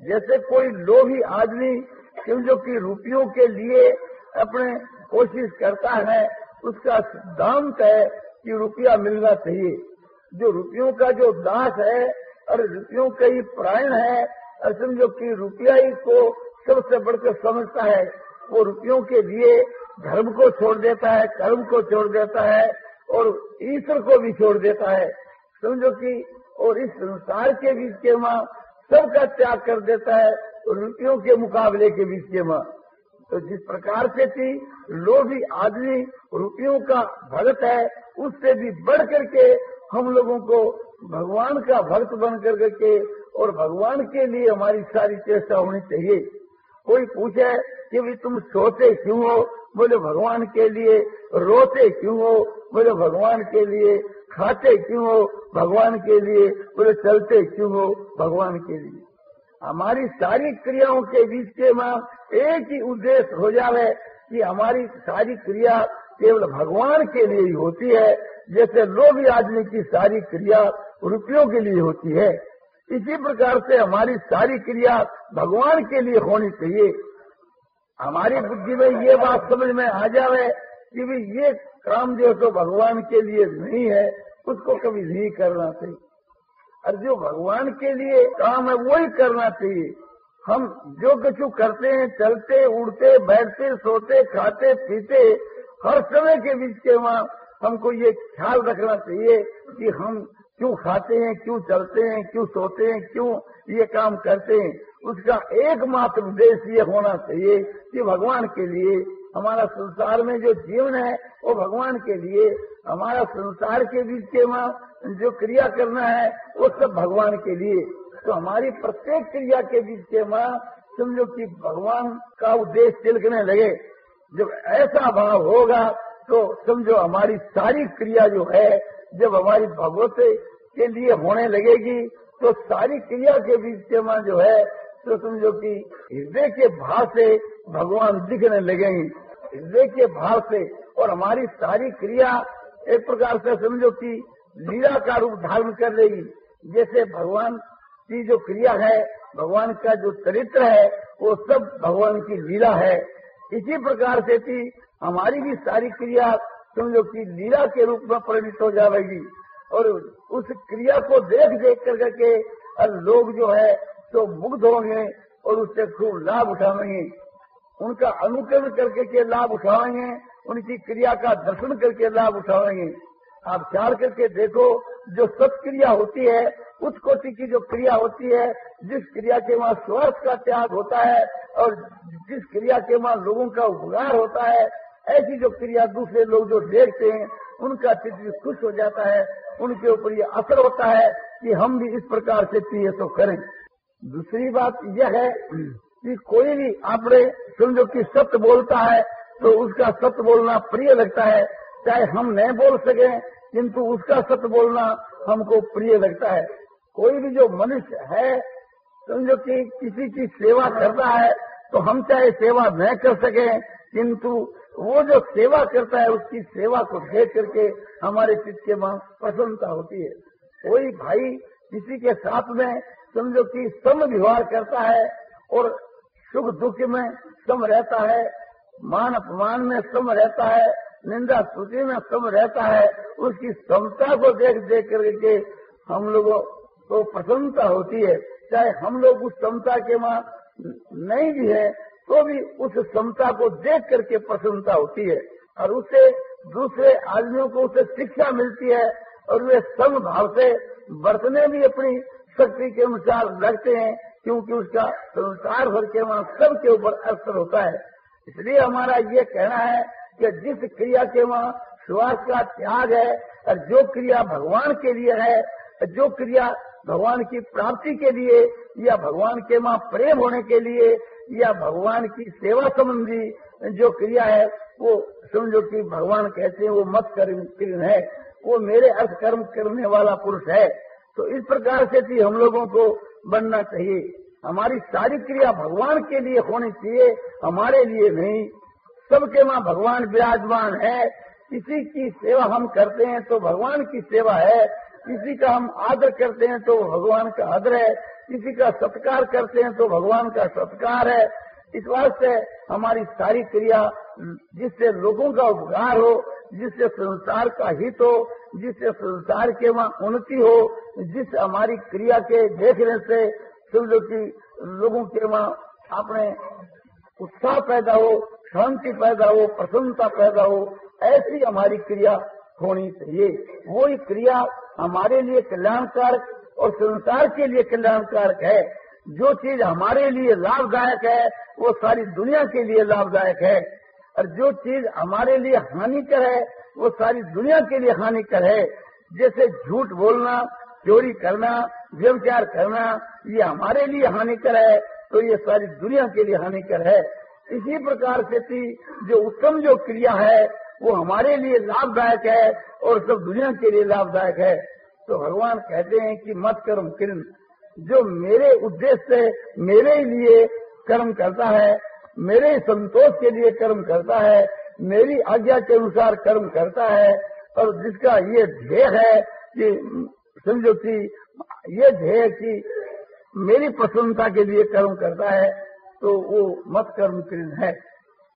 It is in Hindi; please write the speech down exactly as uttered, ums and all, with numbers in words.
जैसे कोई लोभी आदमी समझो कि रुपयों के लिए अपने कोशिश करता है, उसका सिद्धांत है कि रुपया मिलना चाहिए। जो रुपयों का जो दास है और रुपयों का ही प्राण है और समझो कि रुपया ही को सबसे बढ़कर समझता है, वो रुपयों के लिए धर्म को छोड़ देता है, कर्म को छोड़ देता है और ईश्वर को भी छोड़ देता है। समझो कि और इस संसार के बीच के माँ सबका त्याग कर देता है और रुपयों के मुकाबले के बीच के माँ। तो जिस प्रकार से थी लोभी आदमी रुपयों का भगत है, उससे भी बढ़ करके हम लोगों को भगवान का भक्त बन कर के और भगवान के लिए हमारी सारी चेष्टा होनी चाहिए। कोई पूछे कि भी तुम सोते क्यों हो, बोले भगवान के लिए। रोते क्यों हो, बोले भगवान के लिए। खाते क्यों हो, भगवान के लिए। बोले चलते क्यों हो, भगवान के लिए। हमारी सारी क्रियाओं के बीच के मां एक ही उद्देश्य हो जावे कि हमारी सारी क्रिया केवल भगवान के लिए ही होती है, जैसे लोभी आदमी की सारी क्रिया रुपयों के लिए होती है। इसी प्रकार से हमारी सारी क्रिया भगवान के लिए होनी चाहिए। हमारी बुद्धि में ये बात समझ में आ जावे कि भी ये काम जो तो भगवान के लिए नहीं है, उसको कभी नहीं करना चाहिए। और जो भगवान के लिए काम है वही करना चाहिए। हम जो कुछ करते हैं, चलते उड़ते बैठते सोते खाते पीते, हर समय के बीच के वहाँ हमको ये ख्याल रखना चाहिए कि हम क्यों खाते हैं, क्यों चलते हैं, क्यों सोते हैं, क्यों ये काम करते हैं। उसका एकमात्र उद्देश्य ये होना चाहिए कि भगवान के लिए हमारा संसार में जो जीवन है वो भगवान के लिए, हमारा संसार के बीच के माँ जो क्रिया करना है वो सब भगवान के लिए। तो हमारी प्रत्येक क्रिया के बीच के माँ समझो कि भगवान का उद्देश्य तिलकने लगे। जब ऐसा भाव होगा तो समझो हमारी सारी क्रिया जो है जब हमारी भगवत के लिए होने लगेगी तो सारी क्रिया के बीच के माँ जो है तो समझो कि हृदय के भाव से भगवान दिखने लगेंगे, हृदय के भाव से। और हमारी सारी क्रिया एक प्रकार से समझो कि लीला का रूप धारण कर लेगी। जैसे भगवान की जो क्रिया है, भगवान का जो चरित्र है, वो सब भगवान की लीला है। इसी प्रकार से थी हमारी भी सारी क्रिया समझो कि लीला के रूप में परिणित हो जाएगी। और उस क्रिया को देख देख कर के लोग जो है तो मुग्ध होंगे और उससे खूब लाभ उठाएंगे, उनका अनुकरण करके के लाभ उठाएंगे, उनकी क्रिया का दर्शन करके लाभ उठाएंगे। आप चार करके देखो, जो सत्क्रिया होती है, उस कोटि की जो क्रिया होती है, जिस क्रिया के वहाँ स्वार्थ का त्याग होता है और जिस क्रिया के वहाँ लोगों का उपकार होता है, ऐसी जो क्रिया दूसरे लोग जो देखते हैं उनका चित्त खुश हो जाता है, उनके ऊपर ये असर होता है कि हम भी इस प्रकार से चाहिए तो करें। दूसरी बात यह है कि कोई भी आपने समझो कि सत्य बोलता है तो उसका सत्य बोलना प्रिय लगता है, चाहे हम नहीं बोल सके किंतु उसका सत्य बोलना हमको प्रिय लगता है। कोई भी जो मनुष्य है समझो कि किसी की सेवा करता है तो हम चाहे सेवा न कर सके किंतु वो जो सेवा करता है उसकी सेवा को देख करके हमारे चित्त के वहाँ प्रसन्नता होती है। कोई भाई किसी के साथ में समझो कि सम व्यवहार करता है और सुख दुख में सम रहता है, मान अपमान में सम रहता है, निंदा स्तुति में सम रहता है, उसकी समता को देख देख करके हम लोगों को प्रसन्नता होती है। चाहे हम लोग उस समता के वहाँ नहीं भी है तो भी उस समता को देख करके प्रसन्नता होती है और उससे दूसरे आदमियों को उससे शिक्षा मिलती है और वे सम भाव से बरतने भी अपनी शक्ति के अनुसार लगते हैं, क्योंकि उसका संसार भर के वहाँ सबके ऊपर असर होता है। इसलिए हमारा ये कहना है कि जिस क्रिया के वहाँ स्वार्थ का त्याग है और जो क्रिया भगवान के लिए है, जो क्रिया भगवान की प्राप्ति के लिए या भगवान के वहाँ प्रेम होने के लिए या भगवान की सेवा संबंधी जो क्रिया है, वो समझो कि भगवान कहते हैं वो मत कर्म है, वो मेरे अर्थ कर्म करने वाला पुरुष है। तो इस प्रकार से भी हम लोगों को बनना चाहिए। हमारी सारी क्रिया भगवान के लिए होनी चाहिए, हमारे लिए नहीं। सबके वहाँ भगवान विराजमान है, किसी की सेवा हम करते हैं तो भगवान की सेवा है किसी का हम आदर करते हैं तो भगवान का आदर है, किसी का सत्कार करते हैं तो भगवान का सत्कार है। इस वास्ते हमारी सारी क्रिया जिससे लोगों का उपकार हो, जिससे संसार का हित हो, जिससे संसार के वहाँ उन्नति हो, जिस हमारी क्रिया के देखने से समझो कि लोगों के वहाँ अपने उत्साह पैदा हो, शांति पैदा हो, प्रसन्नता पैदा हो, ऐसी हमारी क्रिया होनी चाहिए। वही क्रिया हमारे लिए कल्याणकारक और संसार के लिए कल्याणकारक है। जो चीज हमारे लिए लाभदायक है वो सारी दुनिया के लिए लाभदायक है, और जो चीज हमारे लिए हानिकर है वो सारी दुनिया के लिए हानिकर है। जैसे झूठ बोलना, चोरी करना, व्यभिचार करना, ये हमारे लिए हानिकर है तो ये सारी दुनिया के लिए हानिकर है। इसी प्रकार से जो उत्तम जो क्रिया है वो हमारे लिए लाभदायक है और सब दुनिया के लिए लाभदायक है। तो भगवान कहते हैं कि मत कर्म किरण, जो मेरे उद्देश्य से मेरे लिए कर्म करता है, मेरे संतोष के लिए कर्म करता है, मेरी आज्ञा के अनुसार कर्म करता है, और जिसका ये ध्येय है कि समझो कि ये ध्येय कि मेरी प्रसन्नता के लिए कर्म करता है, तो वो मत कर्म किरण है।